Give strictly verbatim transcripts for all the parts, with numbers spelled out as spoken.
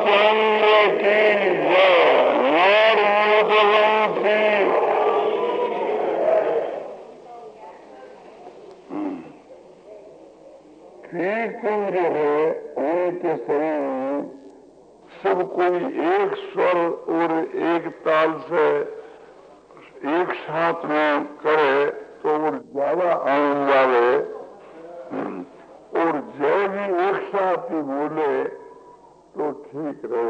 रामचंद्र की जय। ठीक जो है उनके शरीर में सब कोई एक स्वर और एक ताल से एक साथ में करे तो वो ज्यादा आनंद आवे, और जय भी एक साथ ही बोले तो ठीक रहे।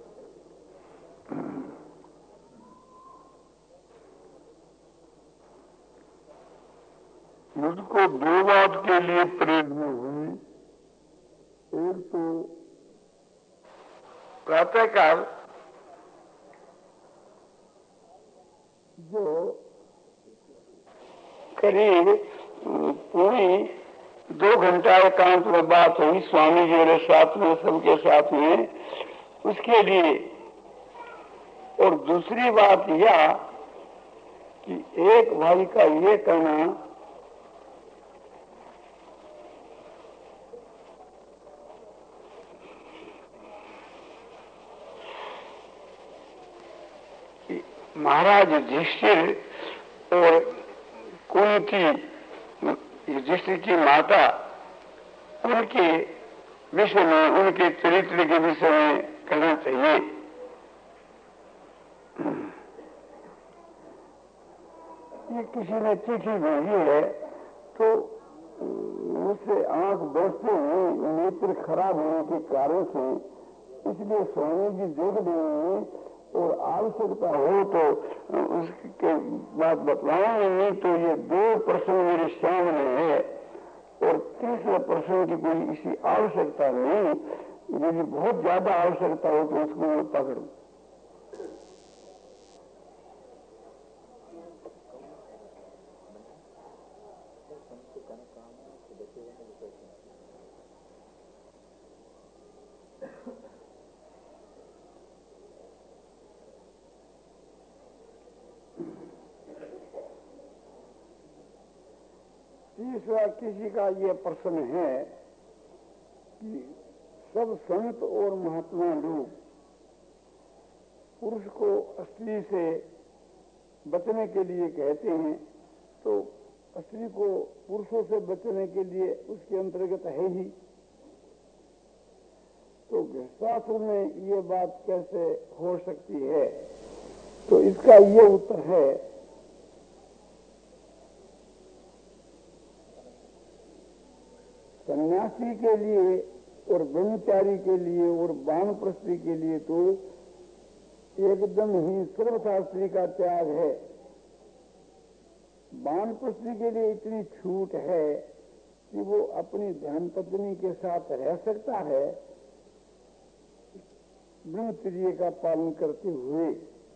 मुझको दो बात के लिए प्रेरणा हुई। एक तो प्रातःकाल जो करीब पूरी दो घंटा एकांत में बात हुई स्वामी जी के साथ में, सबके साथ में, उसके लिए। और दूसरी बात यह कि एक भाई का ये कहना कि महाराज युधिष्ठिर और कुंती, युधिष्ठिर की माता, उनके विषय में, उनके चरित्र के विषय में कहना चाहिए। ये किसी ने चिट्ठी भेजी है तो उससे आंख बचते हुए नेत्र खराब होने के कारण से, इसलिए स्वामी जी देख देंगे और आवश्यकता हो तो उसके बात बतलाएंगे। नहीं तो ये दो प्रश्न मेरे सामने है और तीसरे प्रश्न की कोई इसी आवश्यकता नहीं। यदि बहुत ज्यादा आवश्यकता हो तो उसको मैं पकड़ूं। तीसरा किसी का ये प्रश्न है कि सब संत और महात्मा लोग पुरुष को स्त्री से बचने के लिए कहते हैं, तो स्त्री को पुरुषों से बचने के लिए उसके अंतर्गत है ही, तो शास्त्र में ये बात कैसे हो सकती है? तो इसका ये उत्तर है, सन्यासी के लिए और ब्रह्मचारी के लिए और वानप्रस्थी के लिए तो एकदम ही सर्वशास्त्री का त्याग है। वानप्रस्थी के लिए इतनी छूट है कि वो अपनी धर्मपत्नी के साथ रह सकता है ब्रह्मचर्य का पालन करते हुए,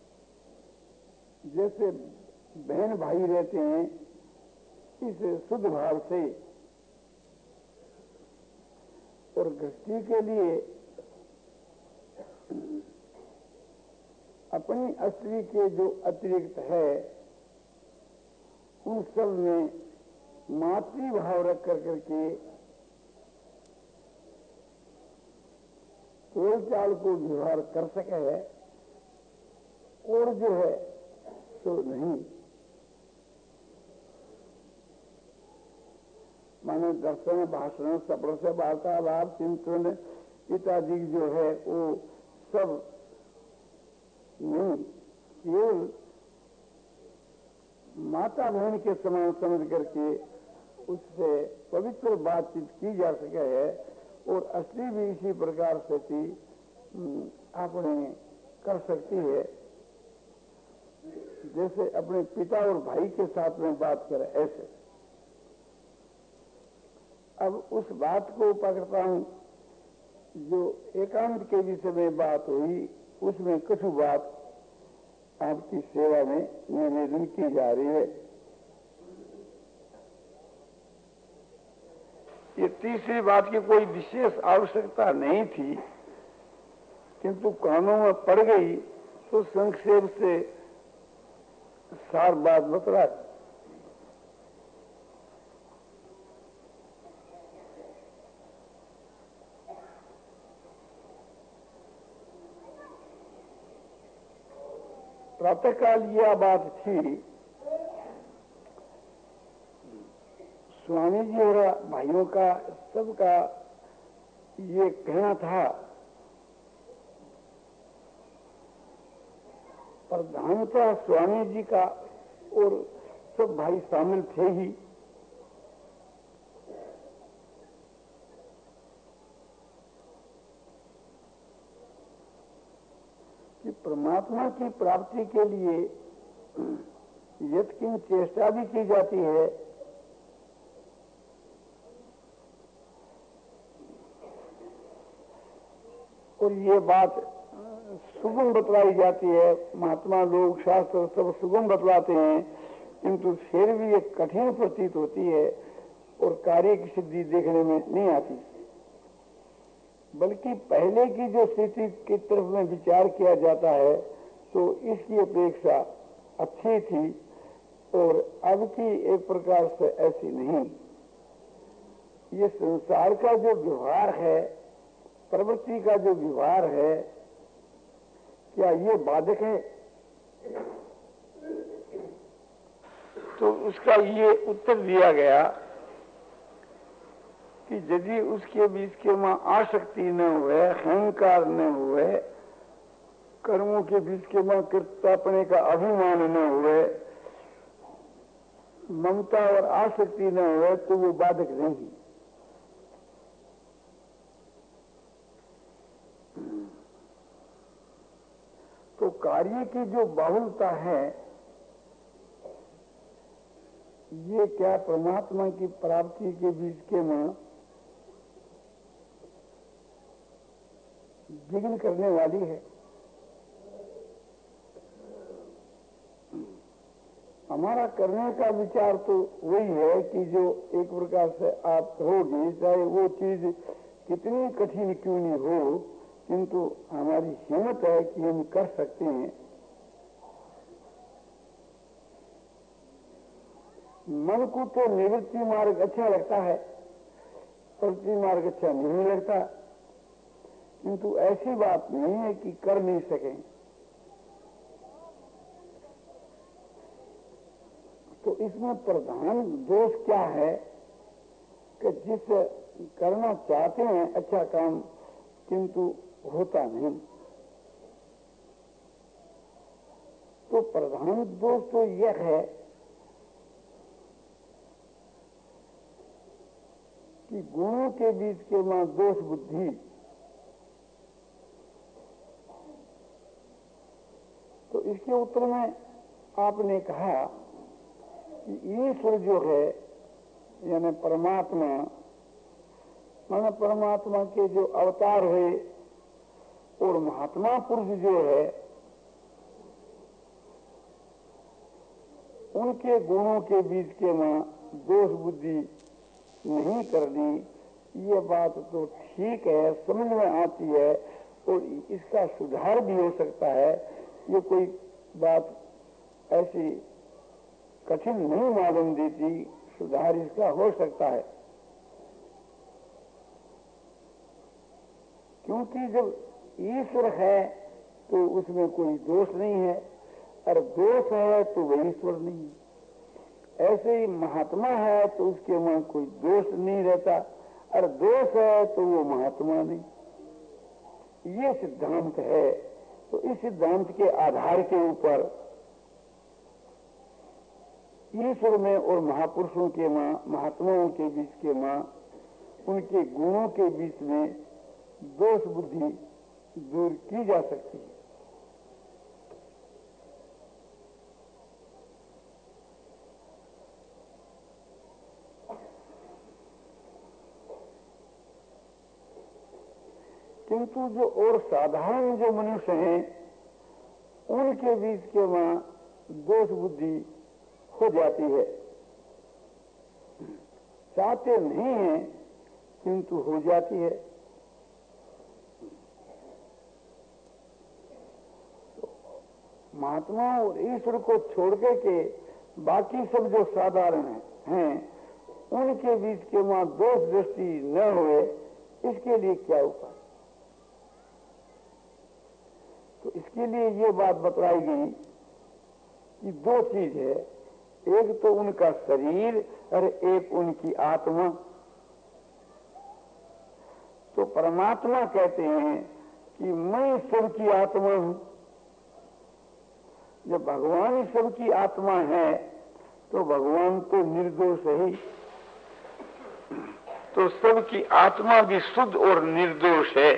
जैसे बहन भाई रहते हैं इस शुद्ध भाव से। और गृहस्थी के लिए अपनी स्त्री के जो अतिरिक्त है उन सब में मातृभाव रख कर करके कोई चाल को व्यवहार कर सके है, और जो है तो नहीं। माने दर्शन, भाषण, सपड़ से वार्तालाप, चिंतन इत्यादि जो है वो सब नहीं, केवल माता बहन के समान समझ करके उससे पवित्र बातचीत की जा सके है। और असली भी इसी प्रकार से थी आपने कर सकती है, जैसे अपने पिता और भाई के साथ में बात करे ऐसे। अब उस बात को पकड़ता हूं जो एकांत के विषय में बात हुई, उसमें कुछ बात आपकी सेवा में निवेदन की जा रही है। ये तीसरी बात की कोई विशेष आवश्यकता नहीं थी, किंतु कानों में पड़ गई तो संक्षेप से सार बात बतला। प्रातःकाल यह बात थी, स्वामी जी और भाइयों का सबका ये कहना था, प्रधानतः स्वामी जी का और सब भाई शामिल थे ही, कि परमात्मा की प्राप्ति के लिए यत्किंच चेष्टा भी की जाती है, और ये बात सुगम बतलाई जाती है। महात्मा लोग शास्त्र सब सुगम बतलाते हैं, किंतु फिर भी एक कठिन प्रतीत होती है और कार्य की सिद्धि देखने में नहीं आती। बल्कि पहले की जो स्थिति की तरफ में विचार किया जाता है तो इसकी अपेक्षा अच्छी थी, और अब की एक प्रकार से ऐसी नहीं। ये संसार का जो व्यवहार है, प्रवृत्ति का जो व्यवहार है, क्या ये बाधक है? तो उसका ये उत्तर दिया गया कि यदि उसके बीच के वहां आसक्ति न हुए, अहंकार न हुए, कर्मों के बीच के वहां कृत्यापने का अभिमान न हुए, ममता और आसक्ति न हुए, तो वो बाधक नहीं। तो कार्य की जो बाहुलता है, ये क्या परमात्मा की प्राप्ति के बीच के में विघ्न करने वाली है। हमारा करने का विचार तो वही है कि जो एक प्रकार से आप कहोगे, चाहे वो चीज कितनी कठिन क्यों नहीं हो, किंतु हमारी हिम्मत है कि हम कर सकते हैं। मन को तो निवृत्ति मार्ग अच्छा लगता है, प्रवृत्ति मार्ग अच्छा नहीं लगता, किंतु ऐसी बात नहीं है कि कर नहीं सकें। तो इसमें प्रधान दोष क्या है कि जिस करना चाहते हैं अच्छा काम, किंतु होता नहीं। तो प्रधान दोष तो यह है कि गुणों के बीच के वहां दोष बुद्धि, तो इसके उत्तर में आपने कहा कि ईश्वर जो है यानी परमात्मा, माना परमात्मा के जो अवतार हुए और महात्मा पुरुष जो है, उनके गुणों के बीच के वहां दोष बुद्धि नहीं करनी, ये बात तो ठीक है, समझ में आती है, और इसका सुधार भी हो सकता है। ये कोई बात ऐसी कठिन नहीं मालूम देती, सुधार इसका हो सकता है। क्योंकि जब ईश्वर है तो उसमें कोई दोष नहीं है, और दोष है तो वह ईश्वर नहीं है। ऐसे ही महात्मा है तो उसके वहां कोई दोष नहीं रहता, और दोष है तो वो महात्मा नहीं। ये सिद्धांत है। तो इस सिद्धांत के आधार के ऊपर ईश्वर में और महापुरुषों के मां, महात्माओं के बीच के मां, उनके गुणों के बीच में दोष बुद्धि दूर की जा सकती है। किंतु जो और साधारण जो मनुष्य हैं, उनके बीच के वहां दोष बुद्धि हो जाती है। चाहते नहीं है किंतु हो जाती है। महात्मा और ईश्वर को छोड़ के बाकी सब जो साधारण हैं, उनके बीच के वहां दोष दृष्टि न हुए, इसके लिए क्या उपाय? तो इसके लिए ये बात बतलाई गई ये दो चीज है, एक तो उनका शरीर और एक उनकी आत्मा। तो परमात्मा कहते हैं कि मैं सबकी आत्मा हूं। जब भगवान ही सबकी आत्मा है तो भगवान तो निर्दोष है ही, तो सबकी आत्मा भी शुद्ध और निर्दोष है।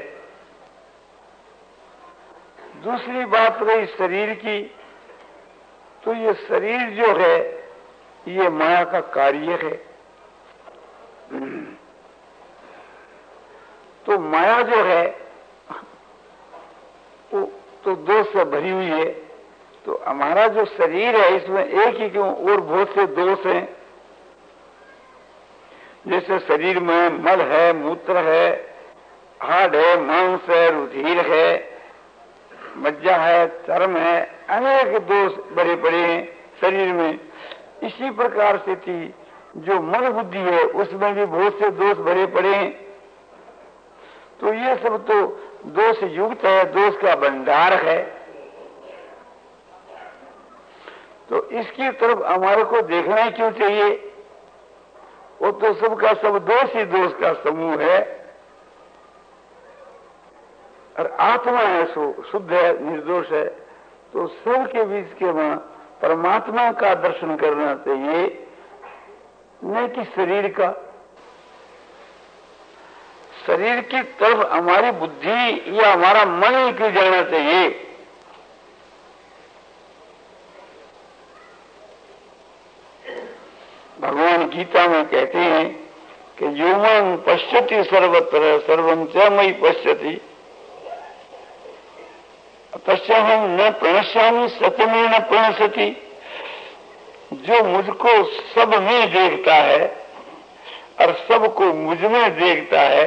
दूसरी बात रही शरीर की, तो ये शरीर जो है ये माया का कार्य है। तो माया जो है वो तो दोष से भरी हुई है। तो हमारा जो शरीर है इसमें एक ही क्यों और बहुत से दोष हैं। जैसे शरीर में मल है, मूत्र है, हाड़ है, मांस है, रुधिर है, मज्जा है, चर्म है, अनेक दोष बड़े बड़े हैं शरीर में। इसी प्रकार से थी जो मन बुद्धि है उसमें भी बहुत से दोष भरे पड़े हैं। तो ये सब तो दोष युक्त है, दोष का भंडार है। तो इसकी तरफ हमारे को देखना ही क्यों चाहिए? वो तो सबका सब दोष ही दोष का समूह है। और आत्मा है सो शुद्ध है, निर्दोष है। तो सबके बीच के वहां परमात्मा का दर्शन करना चाहिए, न कि शरीर का। शरीर की तरफ हमारी बुद्धि या हमारा मन ही क्यों जाना चाहिए? भगवान गीता में कहते हैं कि यो मां पश्यति सर्वत्र सर्वं च मयि पश्यति तस्याहं न प्रणश्यामि सत्यमेव न प्रणश्यति। जो मुझको सब में देखता है और सबको मुझ में देखता है,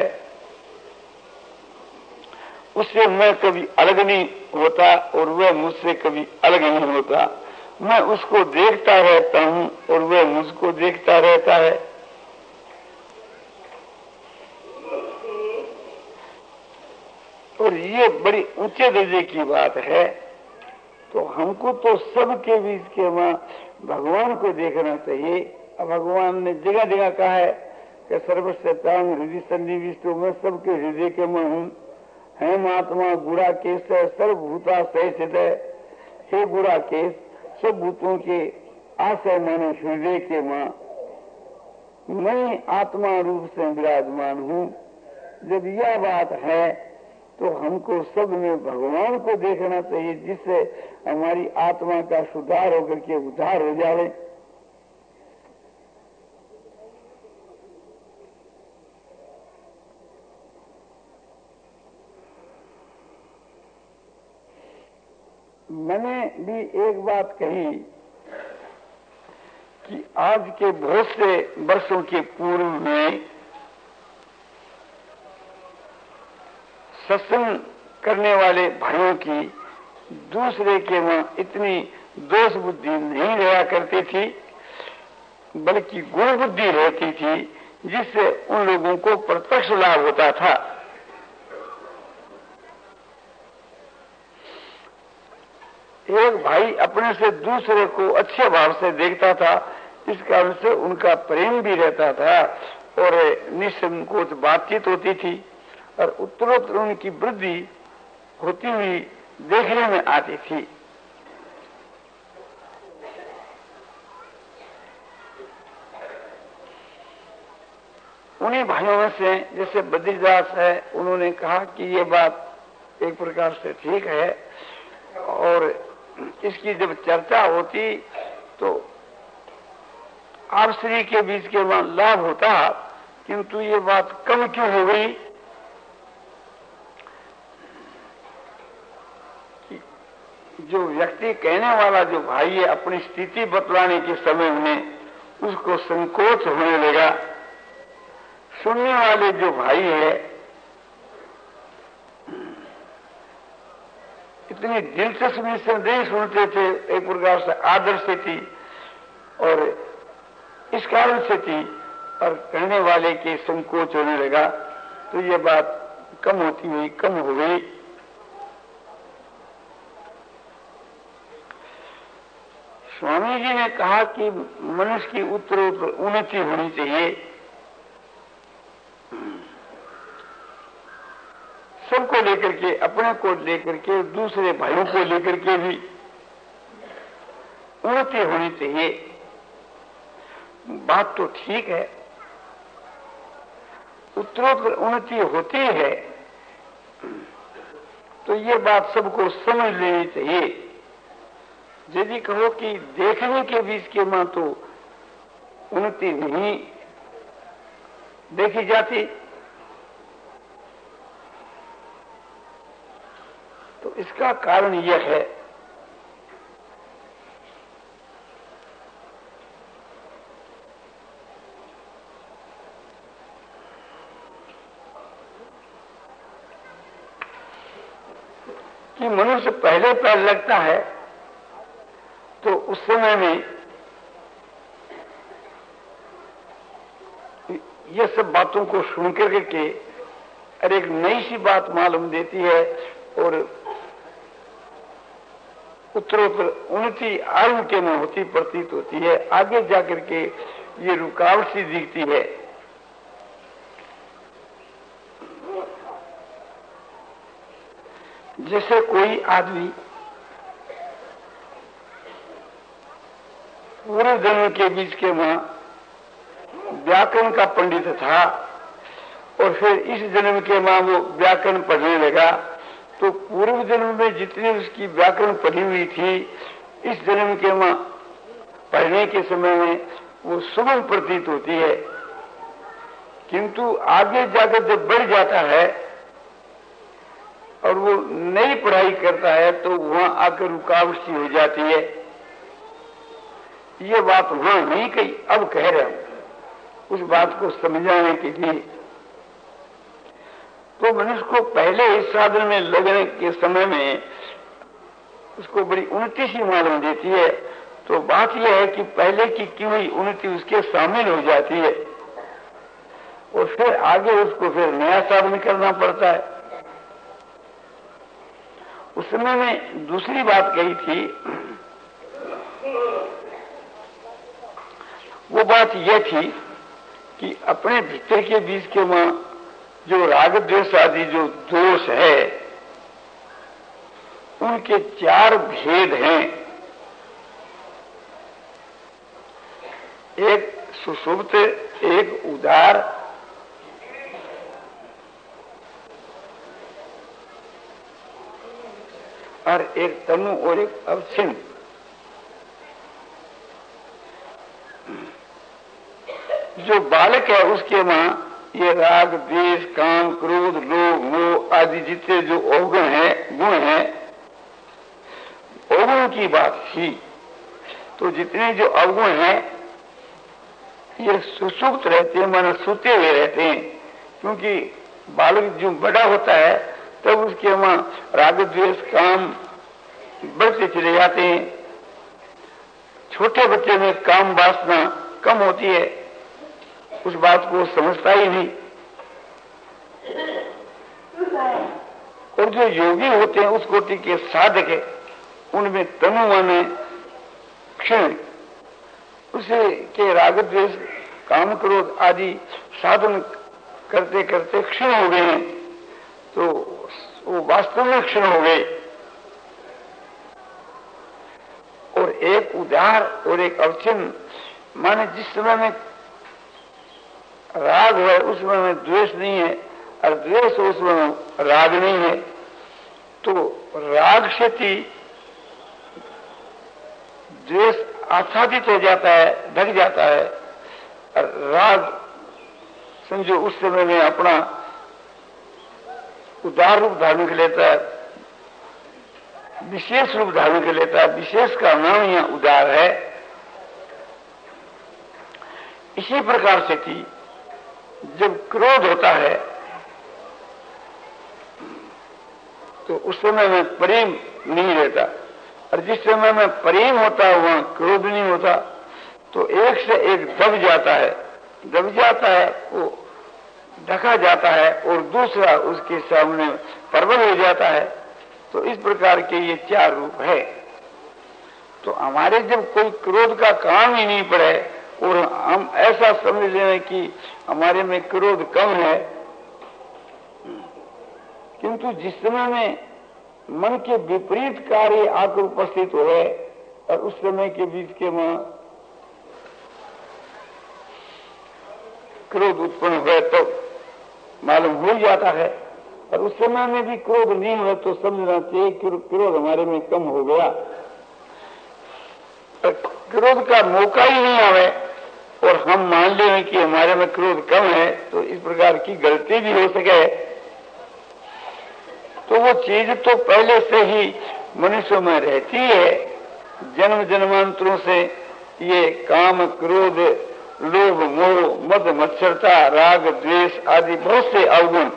उससे मैं कभी अलग नहीं होता और वह मुझसे कभी अलग नहीं होता। मैं उसको देखता रहता हूं और वह मुझको देखता रहता है। और ये बड़ी ऊंचे दर्जे की बात है। तो हमको तो सबके बीच के वहां भगवान को देखना चाहिए। अब भगवान ने जगह जगह कहा है कि सर्वशतांग हृदय सन्निविष्टो, मैं सबके हृदय के में हूं। है महात्मा गुड़ा केश सर्वभूता सहित है। हे गुड़ा केश, सब भूतों के आशय माने हृदय के मां मैं आत्मा रूप से विराजमान हूं। जब यह बात है तो हमको सब में भगवान को देखना चाहिए, जिससे हमारी आत्मा का सुधार होकर के उद्धार हो जाए। मैंने भी एक बात कही कि आज के बहुत से वर्षों के पूर्व में सत्संग करने वाले भाइयों की दूसरे के वहां इतनी दोष बुद्धि नहीं रहा करती थी, बल्कि गुण बुद्धि रहती थी, जिससे उन लोगों को प्रत्यक्ष लाभ होता था। एक भाई अपने से दूसरे को अच्छे भाव से देखता था, इस कारण से उनका प्रेम भी रहता था और निसंकोच बातचीत होती थी और उत्तरोत्तर उनकी वृद्धि होती हुई देखने में आती थी। उन्हीं भाइयों में से जैसे बद्रीदास है, उन्होंने कहा कि ये बात एक प्रकार से ठीक है और इसकी जब चर्चा होती तो आप श्री के बीच के वहां लाभ होता, किंतु ये बात कम क्यों हो गई कि जो व्यक्ति कहने वाला जो भाई है अपनी स्थिति बतलाने के समय में उसको संकोच होने लगा। सुनने वाले जो भाई है इतनी दिलचस्पी से नहीं सुनते थे, एक प्रकार से आदर से थी और इस कारण से थी, और कहने वाले के संकोच होने लगा तो ये बात कम होती हुई कम हो गई। मैंने कहा कि मनुष्य की उत्तरोत्तर उन्नति होनी चाहिए, सबको लेकर के, अपने को लेकर के, दूसरे भाइयों को लेकर के भी उन्नति होनी चाहिए। बात तो ठीक है, उत्तरोत्तर उन्नति होती है, तो ये बात सबको समझ लेनी चाहिए। यदि कहो कि देखने के बीच के मां तो उन्नति नहीं देखी जाती, तो इसका कारण यह है कि मनुष्य पहले पैर लगता है तो उस समय में ये सब बातों को सुन कर के अरे एक नई सी बात मालूम देती है और उत्तरोत्तर उन्नति आरंभ के में होती प्रतीत होती है। आगे जाकर के ये रुकावट सी दिखती है। जैसे कोई आदमी पूरे जन्म के बीच के मां व्याकरण का पंडित था और फिर इस जन्म के मां वो व्याकरण पढ़ने लगा, तो पूर्व जन्म में जितनी उसकी व्याकरण पढ़ी हुई थी इस जन्म के मां पढ़ने के समय में वो सुगम प्रतीत होती है, किंतु आगे जाकर जब बढ़ जाता है और वो नई पढ़ाई करता है तो वहां आकर रुकावट सी हो जाती है। ये बात वहां नहीं कही, अब कह रहे हूं उस बात को समझाने के लिए। तो मनुष्य को पहले इस साधन में लगने के समय में उसको बड़ी उन्नति सी मालूम देती है, तो बात यह है कि पहले की की हुई उन्नति उसके शामिल हो जाती है और फिर आगे उसको फिर नया साधन करना पड़ता है। उस समय में दूसरी बात कही थी, वो बात यह थी कि अपने भीतर के बीच के मां जो राग द्वेष आदि जो दोष है उनके चार भेद हैं। एक सुषुप्त, एक उदार, और एक तनु और एक अवच्छिन्न। जो बालक है उसके मां ये राग द्वेष काम क्रोध लोभ मोह आदि जितने जो अवगुण है गुण है, अवगुण की बात थी। तो जितने जो अवगुण है ये सुसुप्त रहते हैं, माना सोते हुए रहते हैं, क्योंकि बालक जो बड़ा होता है तब उसके वहां राग द्वेष काम बढ़ते चले जाते हैं। छोटे बच्चे में काम वासना कम होती है, उस बात को समझता ही नहीं। और जो योगी होते हैं उस कोटि के साधक है, उनमें तनु माने क्षण उसे के राग द्वेष काम क्रोध आदि साधन करते करते क्षण हो गए हैं, तो वो वास्तव में क्षण हो गए। और एक उदार और एक अवचिन्न, माने जिस समय में राग है उस समय में द्वेष नहीं है और द्वेष उस समय में राग नहीं है, तो राग से द्वेष आच्छादित हो जाता है, ढक जाता है, और राग समझो उस समय में अपना उदार रूप धारण कर लेता है, विशेष रूप धारण कर लेता है। विशेष का नाम यहां उदार है। इसी प्रकार से थी जब क्रोध होता है तो उस समय में प्रेम नहीं रहता, और जिस समय में प्रेम होता है वहां क्रोध नहीं होता, तो एक से एक दब जाता है, दब जाता है, वो ढका जाता है और दूसरा उसके सामने प्रबल हो जाता है। तो इस प्रकार के ये चार रूप है। तो हमारे जब कोई क्रोध का काम ही नहीं पड़े और हम ऐसा समझ लें कि हमारे में क्रोध कम है, किंतु जिस समय में मन के विपरीत कार्य आकर उपस्थित हुए और उस समय के बीच के में क्रोध उत्पन्न हुए तो मालूम हो जाता है, और उस समय में भी क्रोध नहीं हुआ तो समझना चाहिए कि क्रोध हमारे में कम हो गया। क्रोध का मौका ही नहीं आवे और हम मान लें कि हमारे में क्रोध कम है, तो इस प्रकार की गलती भी हो सके। तो वो चीज तो पहले से ही मनुष्यों में रहती है, जन्म जन्मांतरों से ये काम, क्रोध, लोभ, मोह, मद, मत्सरता, राग, द्वेष आदि बहुत से अवगुण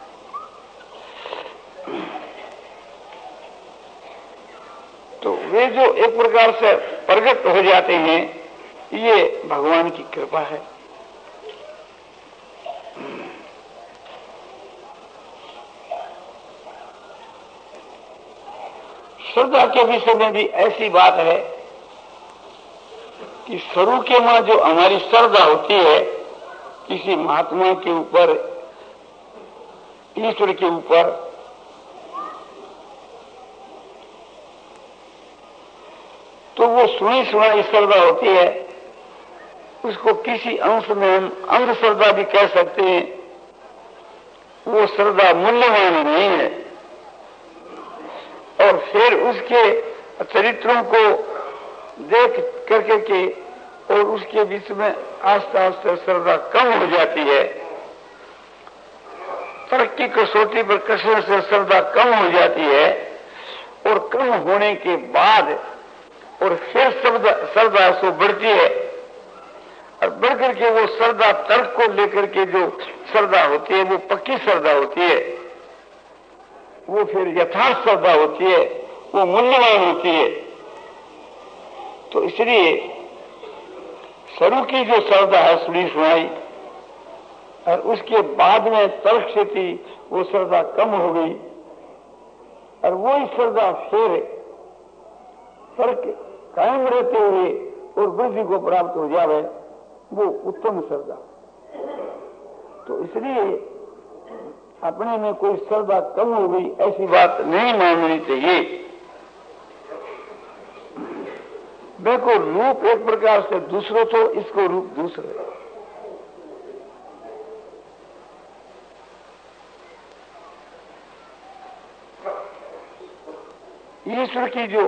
तो वे जो एक प्रकार से प्रकट हो जाते हैं, ये भगवान की कृपा है। श्रद्धा के विषय में भी ऐसी बात है कि शुरू के मां जो हमारी श्रद्धा होती है किसी महात्मा के ऊपर, ईश्वर के ऊपर, तो वो सुनी सुनाई श्रद्धा होती है। उसको किसी अंश में हम अंधश्रद्धा भी कह सकते हैं। वो श्रद्धा मूल्यवान नहीं है, और फिर उसके चरित्रों को देख करके के और उसके बीच में आस्ते आस्ते श्रद्धा कम हो जाती है। तरक्की कसौटी पर कसने से श्रद्धा कम हो जाती है, और कम होने के बाद और फिर श्रद्धा सो बढ़ती है, और बढ़कर के वो श्रद्धा तर्क को लेकर के जो श्रद्धा होती है वो पक्की श्रद्धा होती है, वो फिर यथार्थ श्रद्धा होती है, वो मूल्यवान होती है। तो इसलिए शुरू की जो श्रद्धा है सुनी सुनाई, और उसके बाद में तर्क से थी वो श्रद्धा कम हो गई, और वही श्रद्धा फिर तर्क कायम रहते हुए और वृद्धि को प्राप्त हो जावे, वो उत्तम श्रद्धा। तो इसलिए अपने में कोई श्रद्धा कम हो गई ऐसी बात नहीं माननी चाहिए। देखो रूप एक प्रकार से दूसरो तो इसको रूप दूसरे। ईश्वर की जो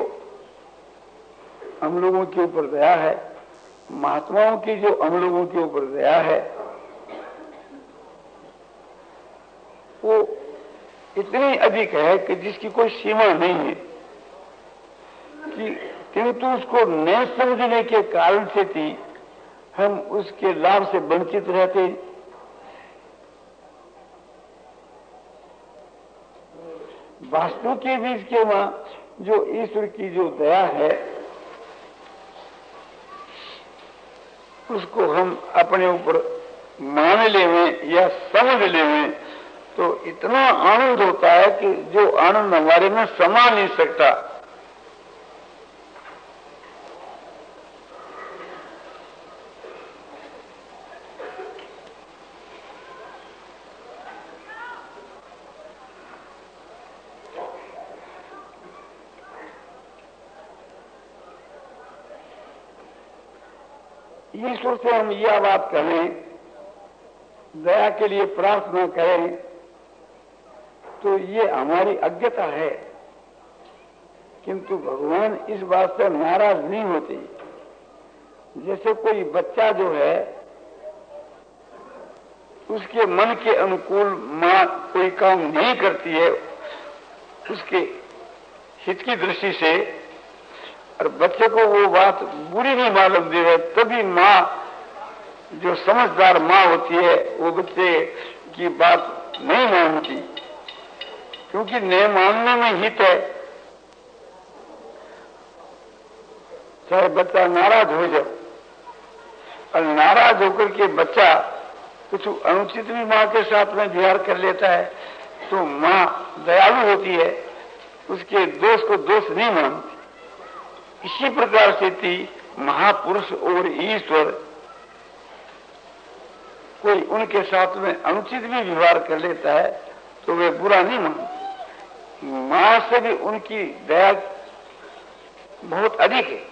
हम लोगों के ऊपर दया है, महात्माओं की जो हम लोगों के ऊपर दया है, वो इतनी अधिक है कि जिसकी कोई सीमा नहीं है, कि किंतु उसको न समझने के कारण से थी हम उसके लाभ से वंचित रहते। वास्तु के बीच के वहां जो ईश्वर की जो दया है उसको हम अपने ऊपर मान लें या समझ लें तो इतना आनंद होता है कि जो आनंद हमारे में समा नहीं सकता। ईश्वर से हम यह बात करें, दया के लिए प्रार्थना करें, तो ये हमारी अज्ञता है, किंतु भगवान इस बात से नाराज नहीं होते। जैसे कोई बच्चा जो है उसके मन के अनुकूल मां कोई काम नहीं करती है उसके हित की दृष्टि से, और बच्चे को वो बात बुरी नहीं मालूम दे रहे, तभी माँ जो समझदार माँ होती है वो बच्चे की बात नहीं मानती, क्योंकि न मानने में हित है। चाहे बच्चा नाराज हो जाए, और नाराज होकर के बच्चा कुछ अनुचित भी माँ के साथ में व्यवहार कर लेता है तो माँ दयालु होती है, उसके दोष को दोष नहीं मानती। इसी प्रकार से थी महापुरुष और ईश्वर कोई उनके साथ में अनुचित भी व्यवहार कर लेता है तो वे बुरा नहीं मानते। मां से भी उनकी दया बहुत अधिक है,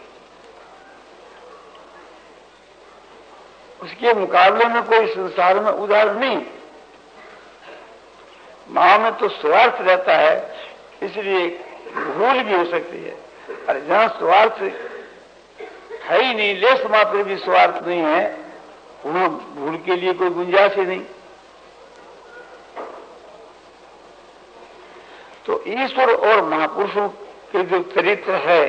उसके मुकाबले में कोई संसार में उदाहरण नहीं। मां में तो स्वार्थ रहता है, इसलिए भूल भी हो सकती है, और जहां स्वार्थ है ही नहीं, लेस मात्र भी स्वार्थ नहीं है, वहां भूल के लिए कोई गुंजाइश ही नहीं। तो ईश्वर और महापुरुषों के जो चरित्र है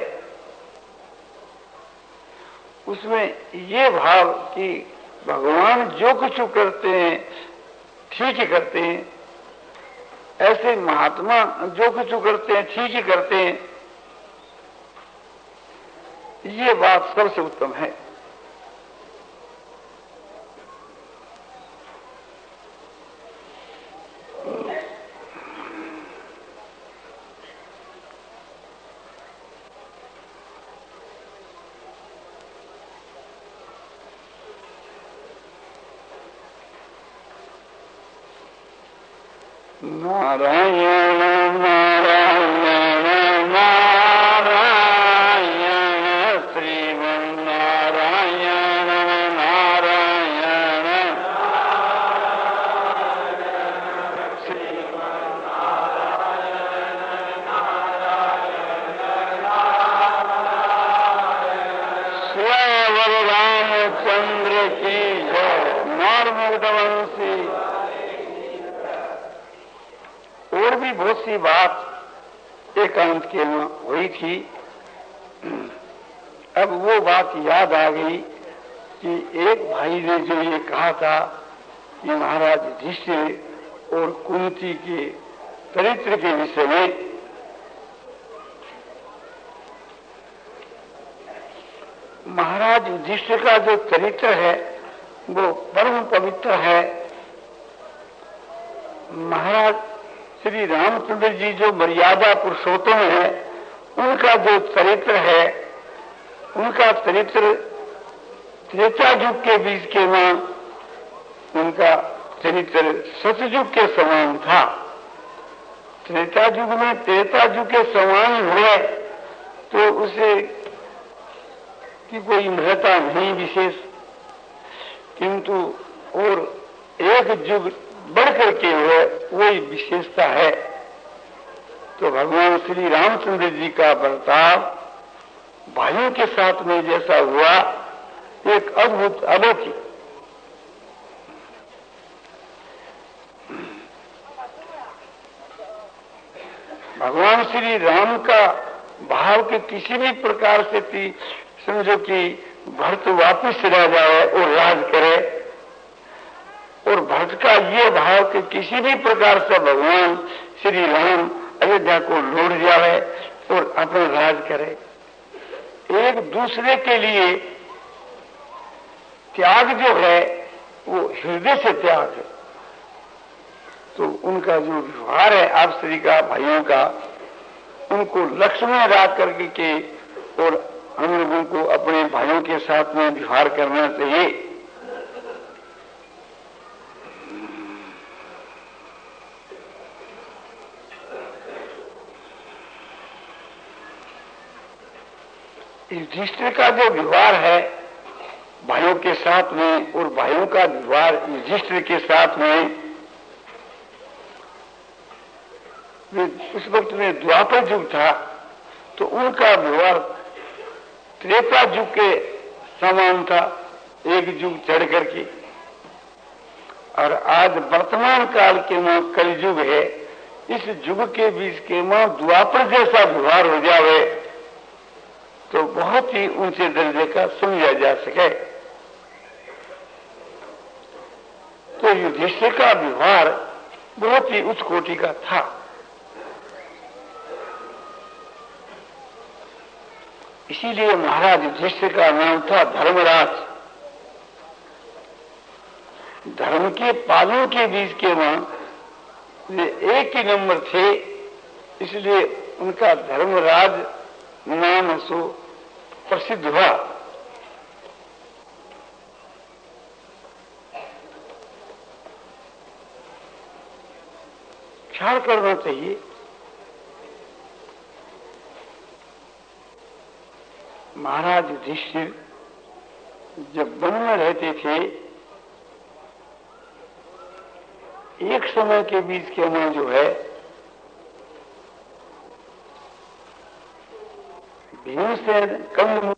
उसमें ये भाव कि भगवान जो कुछ करते हैं ठीक ही करते हैं, ऐसे महात्मा जो कुछ करते हैं ठीक ही करते हैं, ये बात सबसे उत्तम है। नारायण नारायण नारायण श्रीमन्नारायण नारायण श्यावर रामचंद्र की जय। नॉर्मोगवंशी और भी बहुत सी बात एकांत के वहां हुई थी। अब वो बात याद आ गई कि एक भाई ने जो ये कहा था कि महाराज युधिष्ठिर और कुंती के चरित्र के विषय में, महाराज युधिष्ठिर का जो चरित्र है वो परम पवित्र है। महाराज श्री रामचंद्र जी जो मर्यादा पुरुषोत्तम है, उनका जो चरित्र है, उनका चरित्र त्रेता युग के बीच के में उनका चरित्र सतयुग के समान था। त्रेता युग में त्रेता युग के समान हुए तो उसे की कोई महत्ता नहीं विशेष, किंतु और एक युग बढ़कर के हुए वही विशेषता है। तो भगवान श्री रामचंद्र जी का बर्ताव भाइयों के साथ में जैसा हुआ, एक अद्भुत अलौकिक। भगवान श्री राम का भाव के किसी भी प्रकार से थी, समझो कि भरत वापिस चला जाए और राज करे, और भक्त का ये भाव कि किसी भी प्रकार से भगवान श्री राम अयोध्या को लौट जाए और अपना राज करे। एक दूसरे के लिए त्याग जो है वो हृदय से त्याग है। तो उनका जो व्यवहार है आप श्री का भाइयों का, उनको लक्ष्य में रख करके के और हम लोगों को अपने भाइयों के साथ में व्यवहार करना चाहिए। युधिष्ठिर का जो व्यवहार है भाइयों के साथ में, और भाइयों का व्यवहार युधिष्ठिर के साथ में, उस वक्त में द्वापर युग था तो उनका व्यवहार त्रेता युग के समान था, एक युग चढ़ करके। और आज वर्तमान काल के में कलयुग है, इस युग के बीच के में द्वापर जैसा व्यवहार हो जावे तो बहुत ही ऊंचे दर्जे का समझा जा सके। तो युधिष्ठिर का व्यवहार बहुत ही उच्च कोटि का था। इसीलिए महाराज युधिष्ठिर का नाम था धर्मराज। धर्म के पालों के बीच के में वे एक ही नंबर थे, इसलिए उनका धर्मराज नाम सो प्रसिद्ध हुआ। ख्याल करना चाहिए, महाराज युधिष्ठिर जब वन में रहते थे, एक समय के बीच के में जो है भीमसेन कंदमूल